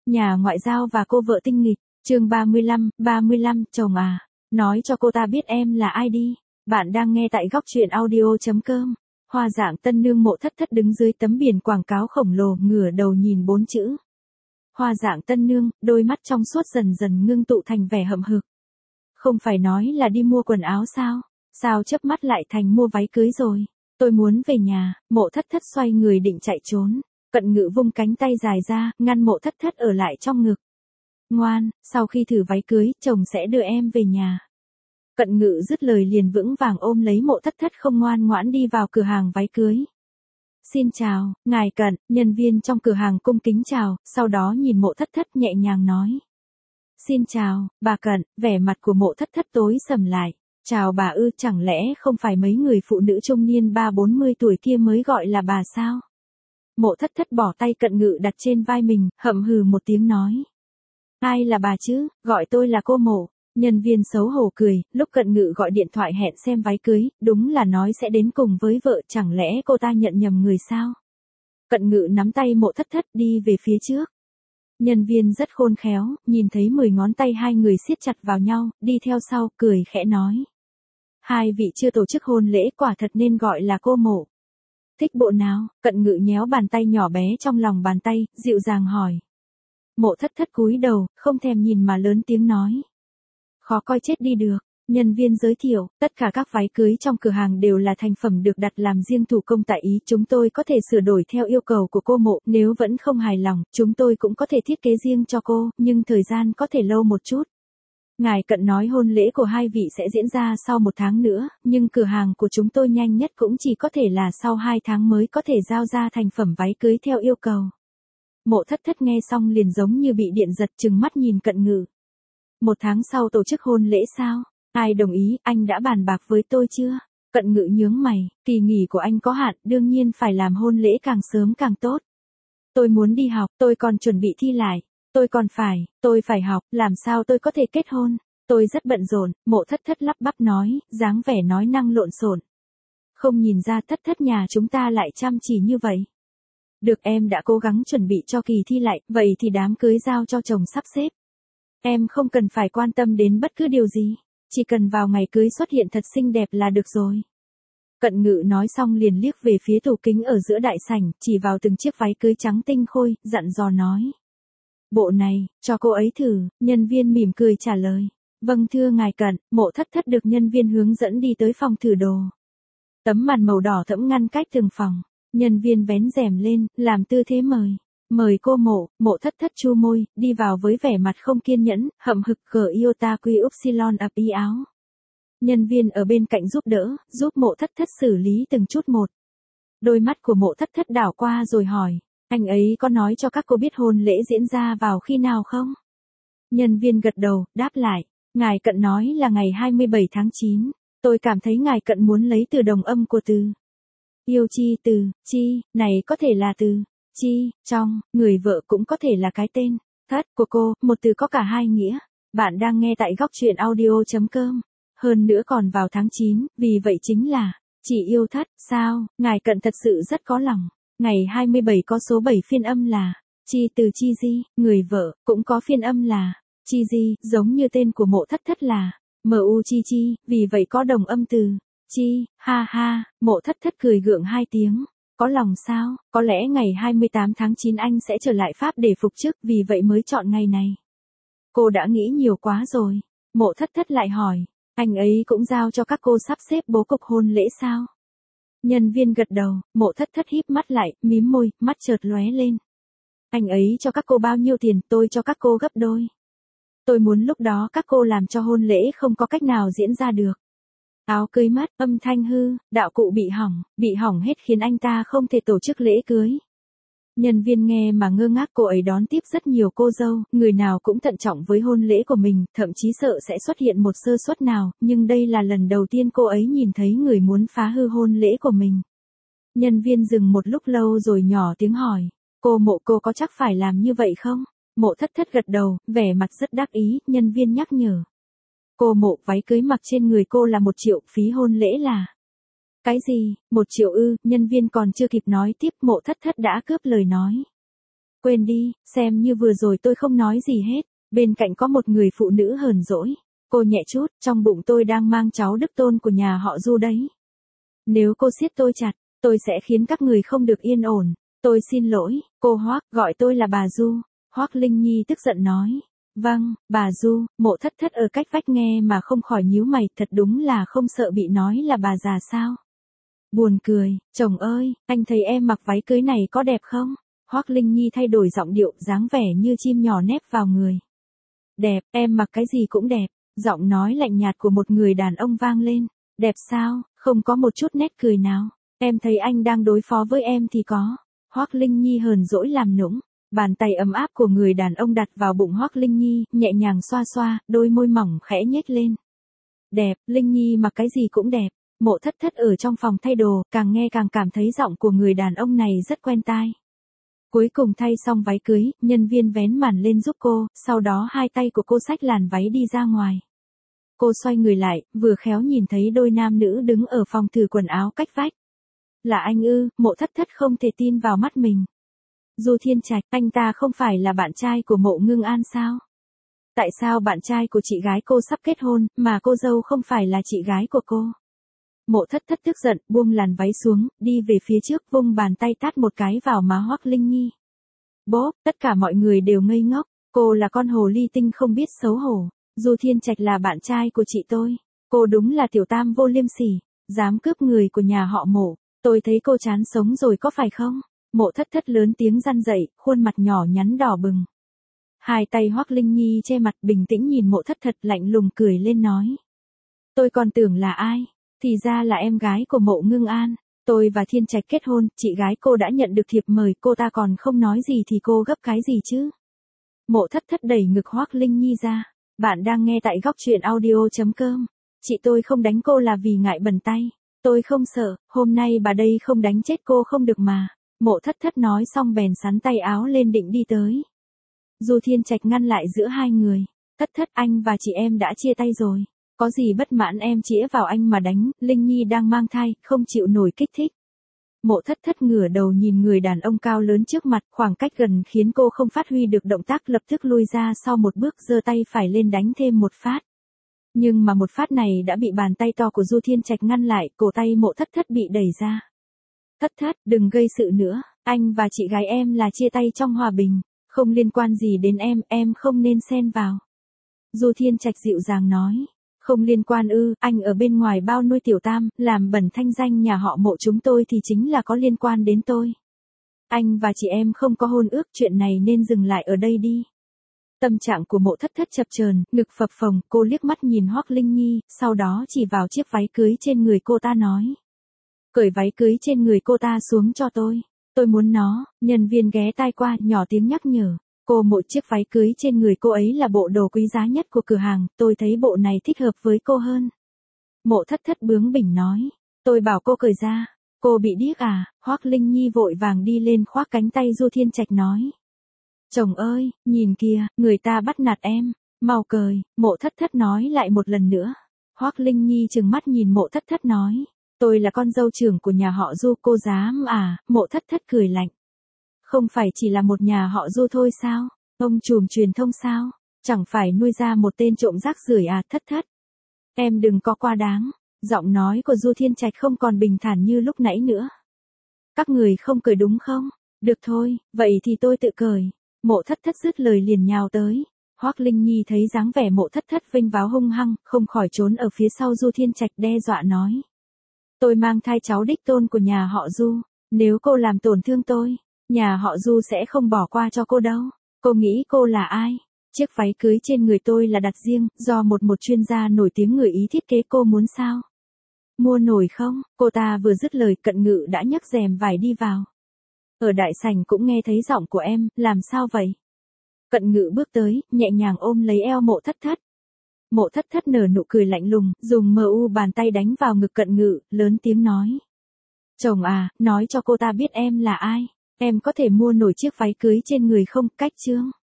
Nhà ngoại giao và cô vợ tinh nghịch, chương 35, chồng à, nói cho cô ta biết em là ai đi. Bạn đang nghe tại góc truyện audio.com. Hoa dạng tân nương Mộ Thất Thất đứng dưới tấm biển quảng cáo khổng lồ, ngửa đầu nhìn 4 chữ. Hoa dạng tân nương, đôi mắt trong suốt dần dần ngưng tụ thành vẻ hậm hực. Không phải nói là đi mua quần áo sao? Sao chớp mắt lại thành mua váy cưới rồi? Tôi muốn về nhà. Mộ Thất Thất xoay người định chạy trốn. Cận Ngự vung cánh tay dài ra, ngăn Mộ Thất Thất ở lại trong ngực. Ngoan, sau khi thử váy cưới, chồng sẽ đưa em về nhà. Cận Ngự dứt lời liền vững vàng ôm lấy Mộ Thất Thất, không ngoan ngoãn đi vào cửa hàng váy cưới. Xin chào, ngài Cận. Nhân viên trong cửa hàng cung kính chào, sau đó nhìn Mộ Thất Thất nhẹ nhàng nói. Xin chào, bà Cận. Vẻ mặt của Mộ Thất Thất tối sầm lại. Chào bà ư, chẳng lẽ không phải mấy người phụ nữ trung niên 30-40 tuổi kia mới gọi là bà sao? Mộ Thất Thất bỏ tay Cận Ngự đặt trên vai mình, hậm hừ một tiếng nói. Ai là bà chứ, gọi tôi là cô Mộ. Nhân viên xấu hổ cười, lúc Cận Ngự gọi điện thoại hẹn xem váy cưới, đúng là nói sẽ đến cùng với vợ, chẳng lẽ cô ta nhận nhầm người sao? Cận Ngự nắm tay Mộ Thất Thất đi về phía trước. Nhân viên rất khôn khéo, nhìn thấy 10 ngón tay hai người siết chặt vào nhau, đi theo sau, cười khẽ nói. Hai vị chưa tổ chức hôn lễ, quả thật nên gọi là cô Mộ. Thích bộ nào? Cận Ngự nhéo bàn tay nhỏ bé trong lòng bàn tay, dịu dàng hỏi. Mộ Thất Thất cúi đầu, không thèm nhìn mà lớn tiếng nói. Khó coi chết đi được. Nhân viên giới thiệu, tất cả các váy cưới trong cửa hàng đều là thành phẩm được đặt làm riêng thủ công tại Ý. Chúng tôi có thể sửa đổi theo yêu cầu của cô Mộ, nếu vẫn không hài lòng, chúng tôi cũng có thể thiết kế riêng cho cô, nhưng thời gian có thể lâu một chút. Ngài Cận nói hôn lễ của hai vị sẽ diễn ra sau 1 tháng nữa, nhưng cửa hàng của chúng tôi nhanh nhất cũng chỉ có thể là sau 2 tháng mới có thể giao ra thành phẩm váy cưới theo yêu cầu. Mộ Thất Thất nghe xong liền giống như bị điện giật, trừng mắt nhìn Cận Ngự. 1 tháng sau tổ chức hôn lễ sao? Ai đồng ý, anh đã bàn bạc với tôi chưa? Cận Ngự nhướng mày, kỳ nghỉ của anh có hạn, đương nhiên phải làm hôn lễ càng sớm càng tốt. Tôi muốn đi học, tôi còn chuẩn bị thi lại. Tôi phải học, làm sao tôi có thể kết hôn? Tôi rất bận rộn. Mộ Thất Thất lắp bắp nói, dáng vẻ nói năng lộn xộn. Không nhìn ra Thất Thất nhà chúng ta lại chăm chỉ như vậy. Được, em đã cố gắng chuẩn bị cho kỳ thi lại, vậy thì đám cưới giao cho chồng sắp xếp. Em không cần phải quan tâm đến bất cứ điều gì, chỉ cần vào ngày cưới xuất hiện thật xinh đẹp là được rồi. Cận Ngự nói xong liền liếc về phía tủ kính ở giữa đại sảnh, chỉ vào từng chiếc váy cưới trắng tinh khôi, dặn dò nói. Bộ này, cho cô ấy thử. Nhân viên mỉm cười trả lời. Vâng thưa ngài Cận. Mộ Thất Thất được nhân viên hướng dẫn đi tới phòng thử đồ. Tấm màn màu đỏ thẫm ngăn cách từng phòng. Nhân viên vén rèm lên, làm tư thế mời. Mời cô Mộ. Mộ Thất Thất chu môi, đi vào với vẻ mặt không kiên nhẫn, hậm hực cởi iota quy upsilon ập y áo. Nhân viên ở bên cạnh giúp đỡ, giúp Mộ Thất Thất xử lý từng chút một. Đôi mắt của Mộ Thất Thất đảo qua rồi hỏi. Anh ấy có nói cho các cô biết hôn lễ diễn ra vào khi nào không? Nhân viên gật đầu, đáp lại. Ngài Cận nói là ngày 27 tháng 9. Tôi cảm thấy ngài Cận muốn lấy từ đồng âm của từ. Yêu chi, từ, chi, này có thể là từ, chi, trong, người vợ cũng có thể là cái tên, thất của cô, một từ có cả hai nghĩa. Bạn đang nghe tại góc truyện audio.com. Hơn nữa còn vào tháng 9, vì vậy chính là, chỉ yêu Thất, sao, ngài Cận thật sự rất có lòng. Ngày 27 có số 7 phiên âm là, chi từ chi di, người vợ, cũng có phiên âm là, chi di, giống như tên của Mộ Thất Thất là, mu chi chi, vì vậy có đồng âm từ, chi, ha ha. Mộ Thất Thất cười gượng 2 tiếng, có lòng sao, có lẽ ngày 28 tháng 9 anh sẽ trở lại Pháp để phục chức, vì vậy mới chọn ngày này. Cô đã nghĩ nhiều quá rồi. Mộ Thất Thất lại hỏi, anh ấy cũng giao cho các cô sắp xếp bố cục hôn lễ sao? Nhân viên gật đầu. Mộ Thất Thất híp mắt lại, mím môi, mắt chợt lóe lên. Anh ấy cho các cô bao nhiêu tiền, tôi cho các cô gấp đôi. Tôi muốn lúc đó các cô làm cho hôn lễ không có cách nào diễn ra được. Áo cưới mất, âm thanh hư, đạo cụ bị hỏng hết khiến anh ta không thể tổ chức lễ cưới. Nhân viên nghe mà ngơ ngác, cô ấy đón tiếp rất nhiều cô dâu, người nào cũng thận trọng với hôn lễ của mình, thậm chí sợ sẽ xuất hiện một sơ suất nào, nhưng đây là lần đầu tiên cô ấy nhìn thấy người muốn phá hư hôn lễ của mình. Nhân viên dừng một lúc lâu rồi nhỏ tiếng hỏi, cô Mộ, cô có chắc phải làm như vậy không? Mộ Thất Thất gật đầu, vẻ mặt rất đắc ý. Nhân viên nhắc nhở. Cô Mộ, váy cưới mặc trên người cô là 1 triệu, phí hôn lễ là... Cái gì, 1 triệu ư? Nhân viên còn chưa kịp nói tiếp, Mộ Thất Thất đã cướp lời nói. Quên đi, xem như vừa rồi tôi không nói gì hết. Bên cạnh có một người phụ nữ hờn dỗi. Cô nhẹ chút, trong bụng tôi đang mang cháu đích tôn của nhà họ Du đấy. Nếu cô siết tôi chặt, tôi sẽ khiến các người không được yên ổn. Tôi xin lỗi, cô Hoác, gọi tôi là bà Du. Hoác Linh Nhi tức giận nói. Vâng, bà Du. Mộ Thất Thất ở cách vách nghe mà không khỏi nhíu mày, thật đúng là không sợ bị nói là bà già sao. Buồn cười, chồng ơi, anh thấy em mặc váy cưới này có đẹp không? Hoác Linh Nhi thay đổi giọng điệu, dáng vẻ như chim nhỏ nép vào người. Đẹp, em mặc cái gì cũng đẹp. Giọng nói lạnh nhạt của một người đàn ông vang lên. Đẹp sao, không có một chút nét cười nào. Em thấy anh đang đối phó với em thì có. Hoác Linh Nhi hờn dỗi làm nũng. Bàn tay ấm áp của người đàn ông đặt vào bụng Hoác Linh Nhi, nhẹ nhàng xoa xoa, đôi môi mỏng khẽ nhếch lên. Đẹp, Linh Nhi mặc cái gì cũng đẹp. Mộ Thất Thất ở trong phòng thay đồ, càng nghe càng cảm thấy giọng của người đàn ông này rất quen tai. Cuối cùng thay xong váy cưới, nhân viên vén màn lên giúp cô, sau đó hai tay của cô xách làn váy đi ra ngoài. Cô xoay người lại, vừa khéo nhìn thấy đôi nam nữ đứng ở phòng thử quần áo cách vách. Là anh ư? Mộ Thất Thất không thể tin vào mắt mình. Du Thiên Trạch, anh ta không phải là bạn trai của Mộ Ngưng An sao? Tại sao bạn trai của chị gái cô sắp kết hôn, mà cô dâu không phải là chị gái của cô? Mộ Thất Thất tức giận, buông làn váy xuống, đi về phía trước, vung bàn tay tát một cái vào má Hoác Linh Nhi. Bốp, tất cả mọi người đều ngây ngốc, cô là con hồ ly tinh không biết xấu hổ. Du Thiên Trạch là bạn trai của chị tôi. Cô đúng là tiểu tam vô liêm sỉ, dám cướp người của nhà họ Mộ. Tôi thấy cô chán sống rồi có phải không? Mộ Thất Thất lớn tiếng răn dậy, khuôn mặt nhỏ nhắn đỏ bừng. Hai tay Hoác Linh Nhi che mặt bình tĩnh nhìn Mộ Thất Thất lạnh lùng cười lên nói. Tôi còn tưởng là ai? Thì ra là em gái của Mộ Ngưng An. Tôi và Thiên Trạch kết hôn, chị gái cô đã nhận được thiệp mời, cô ta còn không nói gì thì cô gấp cái gì chứ? Mộ Thất Thất đẩy ngực Hoác Linh Nhi ra. Bạn đang nghe tại góc truyện audio.com. Chị tôi không đánh cô là vì ngại bẩn tay. Tôi không sợ, hôm nay bà đây không đánh chết cô không được mà. Mộ Thất Thất nói xong bèn xắn tay áo lên định đi tới. Du Thiên Trạch ngăn lại giữa hai người. Thất Thất, anh và chị em đã chia tay rồi. Có gì bất mãn em chĩa vào anh mà đánh, Linh Nhi đang mang thai, không chịu nổi kích thích. Mộ Thất Thất ngửa đầu nhìn người đàn ông cao lớn trước mặt, khoảng cách gần khiến cô không phát huy được động tác, lập tức lui ra sau một bước, giơ tay phải lên đánh thêm một phát. Nhưng mà một phát này đã bị bàn tay to của Du Thiên Trạch ngăn lại, cổ tay Mộ Thất Thất bị đẩy ra. Thất Thất, đừng gây sự nữa, anh và chị gái em là chia tay trong hòa bình, không liên quan gì đến em không nên xen vào. Du Thiên Trạch dịu dàng nói. Không liên quan ư? Anh ở bên ngoài bao nuôi tiểu tam, làm bẩn thanh danh nhà họ Mộ chúng tôi thì chính là có liên quan đến tôi. Anh và chị em không có hôn ước, chuyện này nên dừng lại ở đây đi. Tâm trạng của Mộ Thất Thất chập chờn, ngực phập phồng, cô liếc mắt nhìn Hoác Linh Nhi, sau đó chỉ vào chiếc váy cưới trên người cô ta nói. Cởi váy cưới trên người cô ta xuống cho tôi muốn nó. Nhân viên ghé tai qua, nhỏ tiếng nhắc nhở. Cô Mộ, chiếc váy cưới trên người cô ấy là bộ đồ quý giá nhất của cửa hàng, tôi thấy bộ này thích hợp với cô hơn. Mộ Thất Thất bướng bỉnh nói. Tôi bảo cô cởi ra. Cô bị điếc à? Hoác Linh Nhi vội vàng đi lên khoác cánh tay Du Thiên Trạch nói. Chồng ơi, nhìn kìa, người ta bắt nạt em, mau cởi. Mộ Thất Thất nói lại một lần nữa. Hoác Linh Nhi trừng mắt nhìn Mộ Thất Thất nói. Tôi là con dâu trưởng của nhà họ Du, cô dám à? Mộ Thất Thất cười lạnh. Không phải chỉ là một nhà họ Du thôi sao? Ông trùm truyền thông sao? Chẳng phải nuôi ra một tên trộm rác rưởi à? Thất Thất. Em đừng có quá đáng. Giọng nói của Du Thiên Trạch không còn bình thản như lúc nãy nữa. Các người không cười đúng không? Được thôi, vậy thì tôi tự cởi. Mộ Thất Thất dứt lời liền nhào tới. Hoác Linh Nhi thấy dáng vẻ Mộ Thất Thất vênh váo hung hăng, không khỏi trốn ở phía sau Du Thiên Trạch, đe dọa nói. Tôi mang thai cháu đích tôn của nhà họ Du. Nếu cô làm tổn thương tôi, nhà họ Du sẽ không bỏ qua cho cô đâu. Cô nghĩ cô là ai? Chiếc váy cưới trên người tôi là đặt riêng, do một chuyên gia nổi tiếng người Ý thiết kế, cô muốn sao? Mua nổi không? Cô ta vừa dứt lời, Cận Ngự đã nhấc rèm vải đi vào. Ở đại sảnh cũng nghe thấy giọng của em, làm sao vậy? Cận Ngự bước tới, nhẹ nhàng ôm lấy eo Mộ Thất Thất. Mộ Thất Thất nở nụ cười lạnh lùng, dùng bàn tay đánh vào ngực Cận Ngự, lớn tiếng nói. Chồng à, nói cho cô ta biết em là ai. Em có thể mua nổi chiếc váy cưới trên người không? Cách chương.